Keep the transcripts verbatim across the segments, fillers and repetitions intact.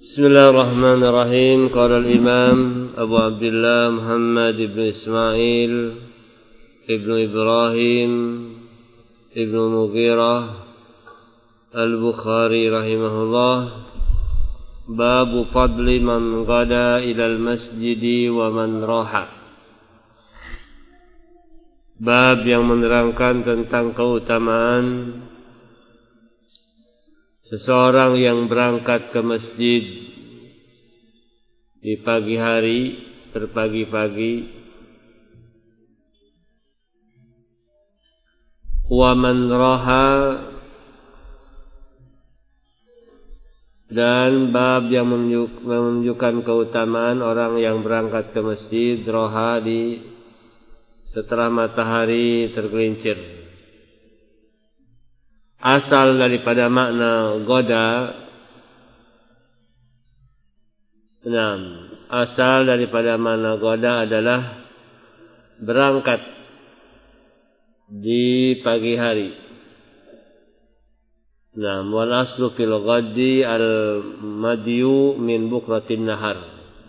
Bismillahirrahmanirrahim. Qala al-Imam Abu Abdullah Muhammad ibn Ismail ibn Ibrahim ibn Mughirah al-Bukhari rahimahullah. Babu fadli man ghada ila al-masjidi wa man raha. Bab yang menerangkan tentang keutamaan seseorang yang berangkat ke masjid di pagi hari, terpagi-pagi, wa man raha, dan bab yang menunjukkan keutamaan orang yang berangkat ke masjid raha di setelah matahari tergelincir. Asal daripada makna goda, enam. Asal daripada makna goda adalah berangkat di pagi hari. Enam. Wal aslu fil ghaddi al madyu min bukratin nahar.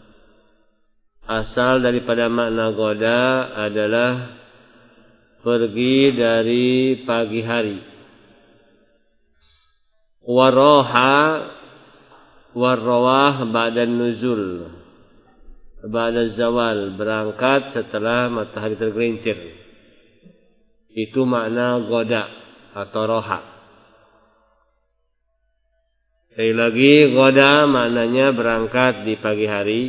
Asal daripada makna goda adalah pergi dari pagi hari. Waroha warrawah ba'da nuzul, ba'da zawal, berangkat setelah matahari tergelincir. Itu makna goda atau roha. Sekali lagi, goda maknanya berangkat di pagi hari.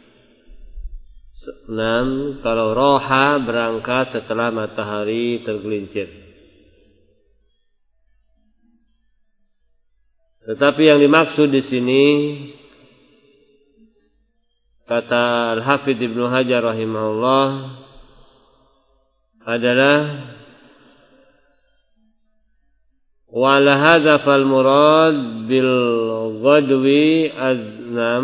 Enam. Kalau roha berangkat setelah matahari tergelincir. Tetapi yang dimaksud di sini, kata Al-Hafidz Ibnu Hajar rahimahullah, adalah wala hadza fal murad bil ghadwi aznam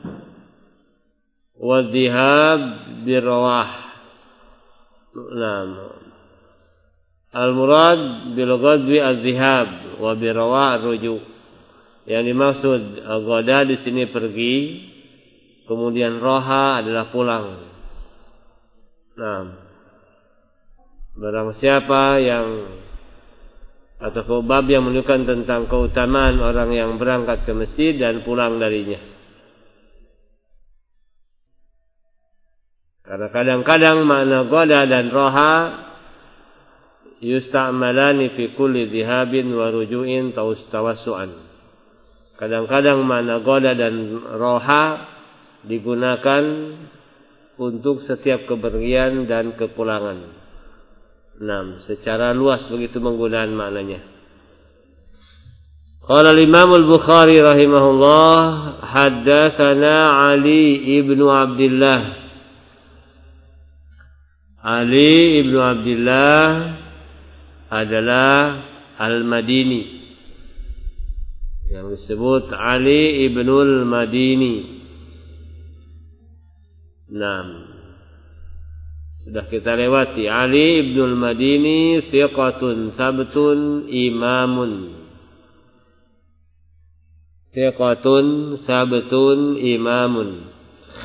wa dhihab bir rawah. Naam. Al murad bil ghadwi az-dhihab wa bir rawah ar-ruju'. Yang dimaksud goda di sini pergi, kemudian roha adalah pulang. Nah, barang siapa yang atau bab yang menunjukkan tentang keutamaan orang yang berangkat ke masjid dan pulang darinya. Karena kadang-kadang makna goda dan roha yusta'malani fi kulli dhihabin wa ruju'in tawassu'an. Kadang-kadang makna goda dan roha digunakan untuk setiap kepergian dan kepulangan. Enam. Secara luas begitu penggunaan maknanya. Qala al-Imam al-Bukhari rahimahullah, haddatsana Ali ibnu Abdullah. Ali ibnu Abdullah adalah Al-Madini, yang disebut Ali ibnul Madini. Naam. Sudah kita lewati. Ali ibnul Madini thiqatun sabtun imamun. Thiqatun sabtun imamun.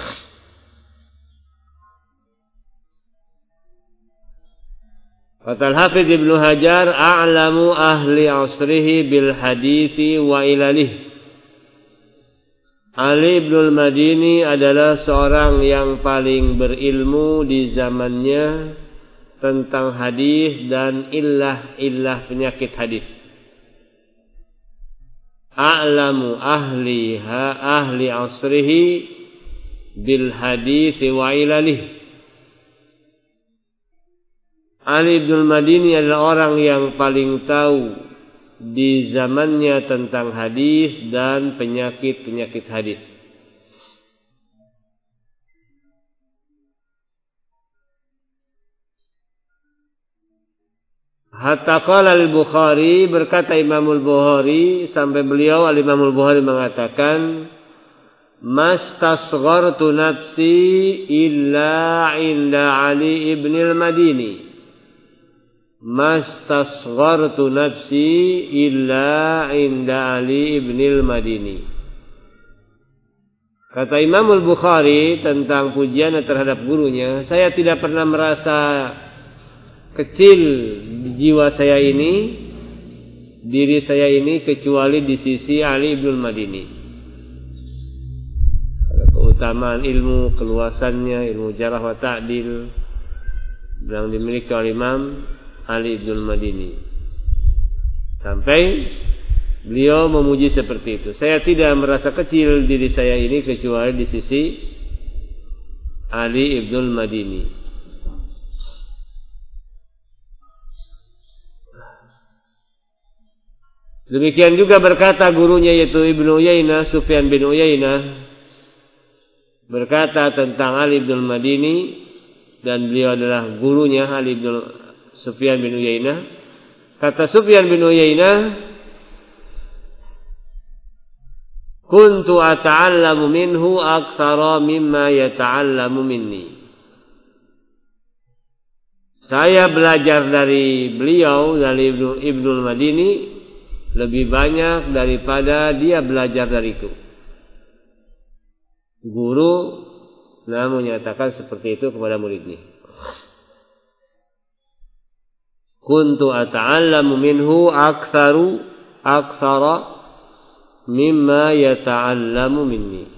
Kata Al-Hafidz Ibnu Hajar, a'lamu ahli asrihi bil hadithi wa ilalih. Ali ibnul Madini adalah seorang yang paling berilmu di zamannya tentang hadis dan illah-illah penyakit hadis. A'lamu ahli ha ahli asrihi bil hadithi wa ilalih. Ali ibnul Madini adalah orang yang paling tahu di zamannya tentang hadis dan penyakit-penyakit hadis. Hatta qala al-Bukhari, berkata Imam al-Bukhari, sampai beliau al-Imam al-Bukhari mengatakan, mastasghartu nafsi illa inda Ali ibnil Madini. mastasghartu nafsi illa inda Ali ibnil Madini. Kata Imam Al-Bukhari tentang pujian terhadap gurunya, saya tidak pernah merasa kecil di jiwa saya ini, diri saya ini, kecuali di sisi Ali ibn Madini. Keutamaan ilmu, keluasannya, ilmu jarah wa ta'dil yang dimiliki oleh Imam Ali ibn Madini, sampai beliau memuji seperti itu. Saya tidak merasa kecil diri saya ini kecuali di sisi Ali ibn Madini. Demikian juga berkata gurunya, yaitu Ibnu Uyainah, Sufyan bin Uyainah, berkata tentang Ali ibn Madini, dan beliau adalah gurunya Ali bin Sufyan bin Uyainah. Kata Sufyan bin Uyainah, kuntu ata'allamu minhu aktsara mimma yata'allamu minni. Saya belajar dari beliau, dari Ibnu Ibnu Madini, lebih banyak daripada dia belajar dariku. Guru nah menyatakan seperti itu kepada muridnya. Kuntu ata'allamu minhu aktsaru aktsara mimma yata'allamu minni.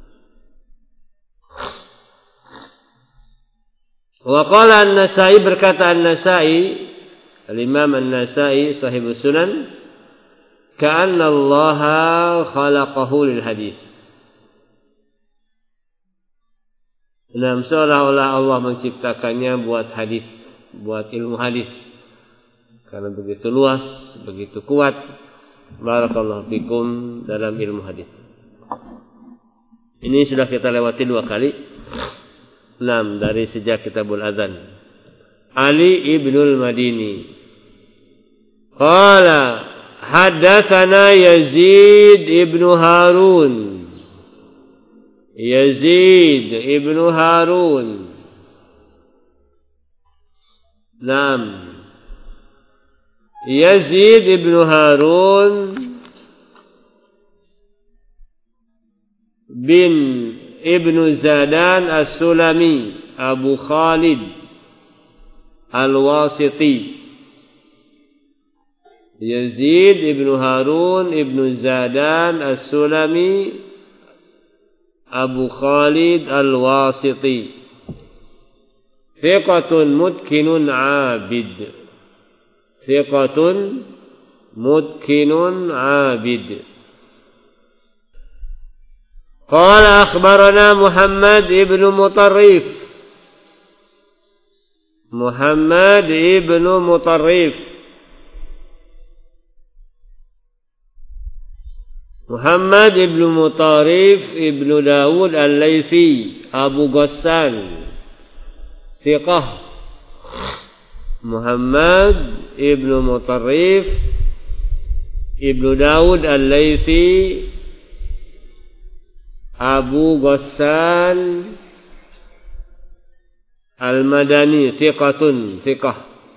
Wa qala An-Nasa'i, berkata An-Nasa'i, Al-Imam An-Nasa'i sahibus Sunan, ka'anna Allah khalaqahu lil hadis. Nah, seolah-olah Allah menciptakannya buat hadis, buat ilmu hadis, karena begitu luas, begitu kuat. Barakallahu fikum dalam ilmu hadis. Ini sudah kita lewati dua kali. Enam dari sejak Kitabul Adzan. Ali ibnul Madini. Qala haddatsana Yazid ibnu Harun. Yazid ibnu Harun. Naam. Yazid ibnu Harun bin ibnu Zadan As-Sulami Abu Khalid Al-Wasiti. Yazid ibnu Harun ibnu Zadan As-Sulami Abu Khalid Al-Wasiti, thiqatun mutkinun abid. Thiqatun mutkinun abid. Qala akhbarana Muhammad ibn Mutarrif. Muhammad ibn Mutarrif. Muhammad ibn Mutarrif ibn Dawud Al-Laythi Abu Ghassan, thiqah. Muhammad ibn Mutarrif ibn Dawud Al-Laythi Abu Ghassan Al-Madani, thiqatun, thiqah.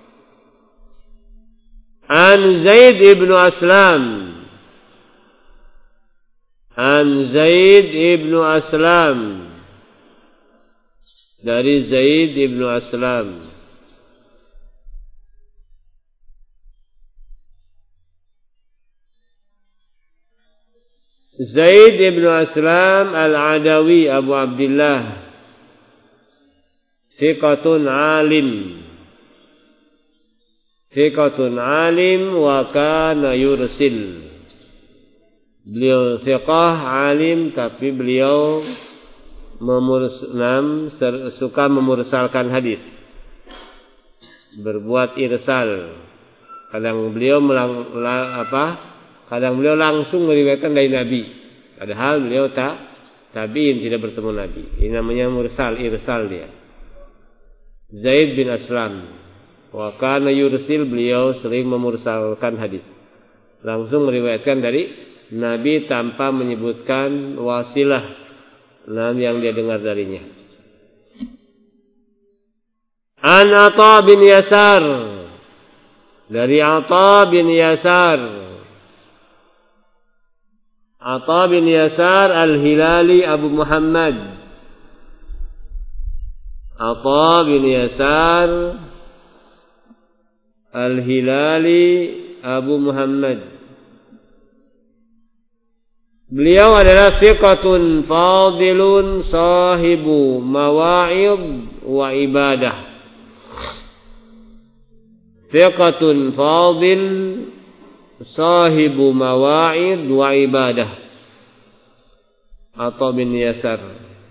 An Zaid ibn Aslam, An Zaid ibn Aslam, dari Zaid ibn Aslam. Zaid ibn Aslam Al-Adawi Abu Abdullah, thiqatun alim. Thiqatun alim wa kana yursil. Beliau thiqah alim, tapi beliau memursalkan, suka memursalkan hadis, berbuat irsal. Kadang beliau melang, apa? Kadang beliau langsung meriwayatkan dari Nabi, padahal beliau tak tabiin, tidak bertemu Nabi. Ini namanya mursal, irsal dia. Zaid bin Aslam, wa kana yursil, beliau sering memursalkan hadis, langsung meriwayatkan dari Nabi tanpa menyebutkan wasilah nam yang dia dengar darinya. An Atha bin Yasar, dari Atha bin Yasar. Atha bin Yasar Al-Hilali Abu Muhammad. Atha bin Yasar Al-Hilali Abu Muhammad. Beliau adalah thiqatun fadilun sahibu mawa'id wa ibadah. Thiqatun fadil sahibu mawa'id wa ibadah. Atha bin Yasar.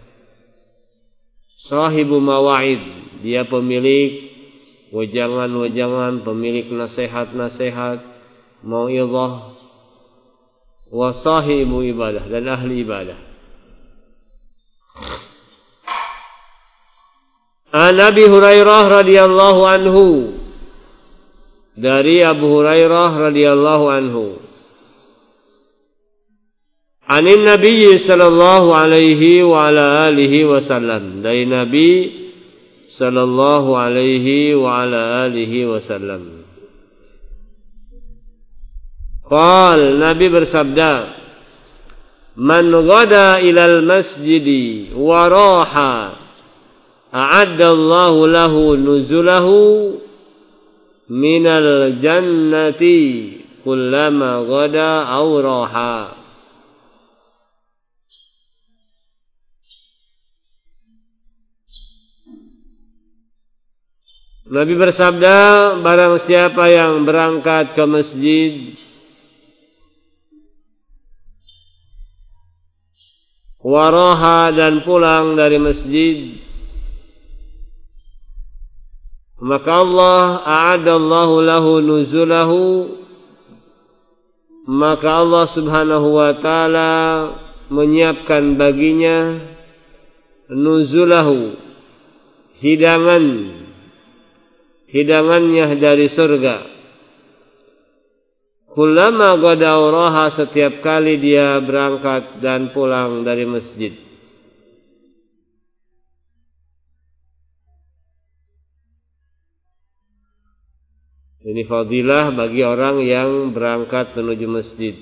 Sahibu mawa'id, dia pemilik wejangan-wejangan, pemilik nasihat-nasihat, mau'izah, wa sahibu ibadah, dan ahli ibadah. An Abi Hurairah radhiyallahu anhu, dari Abu Hurairah radhiyallahu anhu, anin Nabi sallallahu alaihi wa ala alihi wasallam, dari Nabi sallallahu alaihi wa ala alihi wasallam. Qal, Nabi bersabda, man ghada ilal masjidi wa raha a'adda Allahu lahu nuzulahu minal jannati kullama ghada aw raha. Nabi bersabda, barang siapa yang berangkat ke masjid waraha, dan pulang dari masjid, maka Allah a'adallahu lahu nuzulahu, maka Allah subhanahu wa ta'ala menyiapkan baginya nuzulahu, hidangan hidangannya dari surga. Kullama ghada raha, setiap kali dia berangkat dan pulang dari masjid. Ini fadilah bagi orang yang berangkat menuju masjid,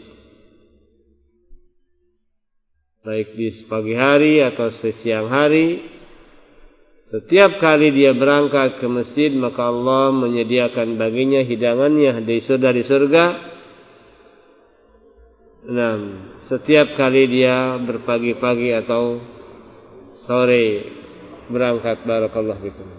baik di pagi hari atau siang hari. Setiap kali dia berangkat ke masjid, maka Allah menyediakan baginya hidangannya dari surga. Nah, setiap kali dia berpagi-pagi atau sore berangkat, barakallahu fikum.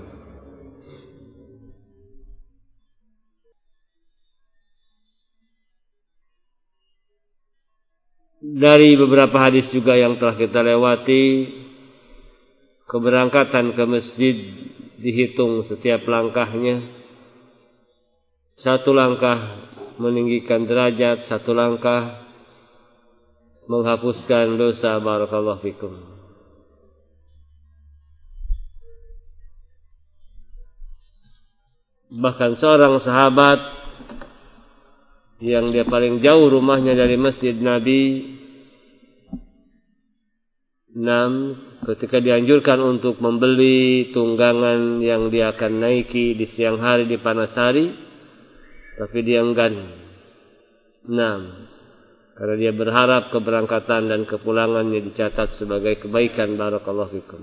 Dari beberapa hadis juga yang telah kita lewati, keberangkatan ke masjid dihitung setiap langkahnya. Satu langkah meninggikan derajat, satu langkah menghapuskan dosa, barakallahu fikum. Bahkan seorang sahabat yang dia paling jauh rumahnya dari masjid Nabi, enam, ketika dianjurkan untuk membeli tunggangan yang dia akan naiki di siang hari, di panas hari, tapi dia enggan. Enam, karena dia berharap keberangkatan dan kepulangannya dicatat sebagai kebaikan, barakallahu fikum.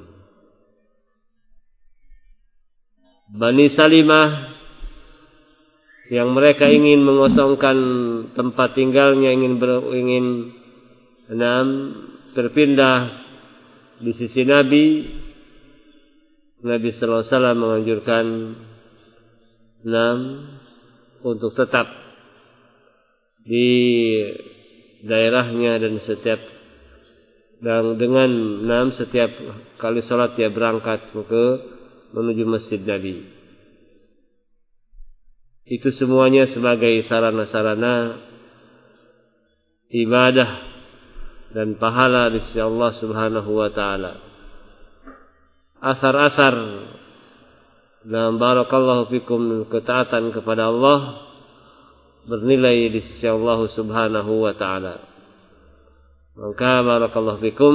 Bani Salimah, yang mereka ingin mengosongkan tempat tinggalnya, ingin ber, ingin enam berpindah di sisi Nabi, Nabi sallallahu alaihi wasallam menganjurkan enam untuk tetap di daerahnya, dan setiap dan dengan enam setiap kali salat dia berangkat ke menuju masjid Nabi. Itu semuanya sebagai sarana-sarana ibadah dan pahala di sisi Allah Subhanahu wa taala. Asar-asar dan barakallahu fikum ketaatan kepada Allah bernilai di sisi Allah Subhanahu wa taala. Maka barakallahu fikum,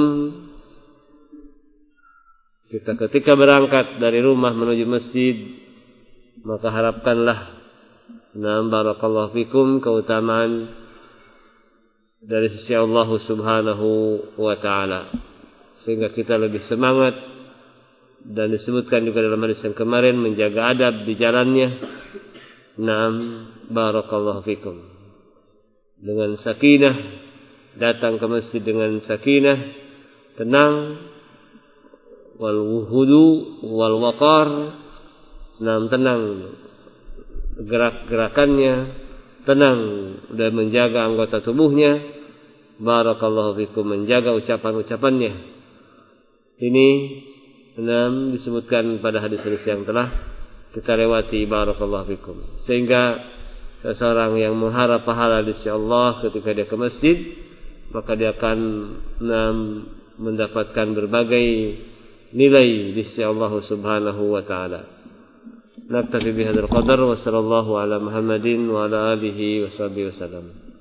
kita ketika berangkat dari rumah menuju masjid, maka harapkanlah, nah barakallahu fikum, keutamaan dari sisi Allah Subhanahu wa taala, sehingga kita lebih semangat. Dan disebutkan juga dalam hadis yang kemarin, menjaga adab di jalannya. Naam, barakallahu fikum. Dengan sakinah, datang ke masjid dengan sakinah, tenang, wal wuhudu wal waqar. Naam, tenang gerak-gerakannya, tenang dan menjaga anggota tubuhnya. Barakallahu fikum, menjaga ucapan-ucapannya. Ini enam disebutkan pada hadis-hadis yang telah kita lewati. Barakallahu fikum. Sehingga seseorang yang mengharap pahala di sisi Allah ketika dia ke masjid, maka dia akan enam mendapatkan berbagai nilai di sisi Allah Subhanahu wa taala. Naktafi bihadzal qadar wa sallallahu ala Muhammadin wa ala alihi wa sahbihi wasallam.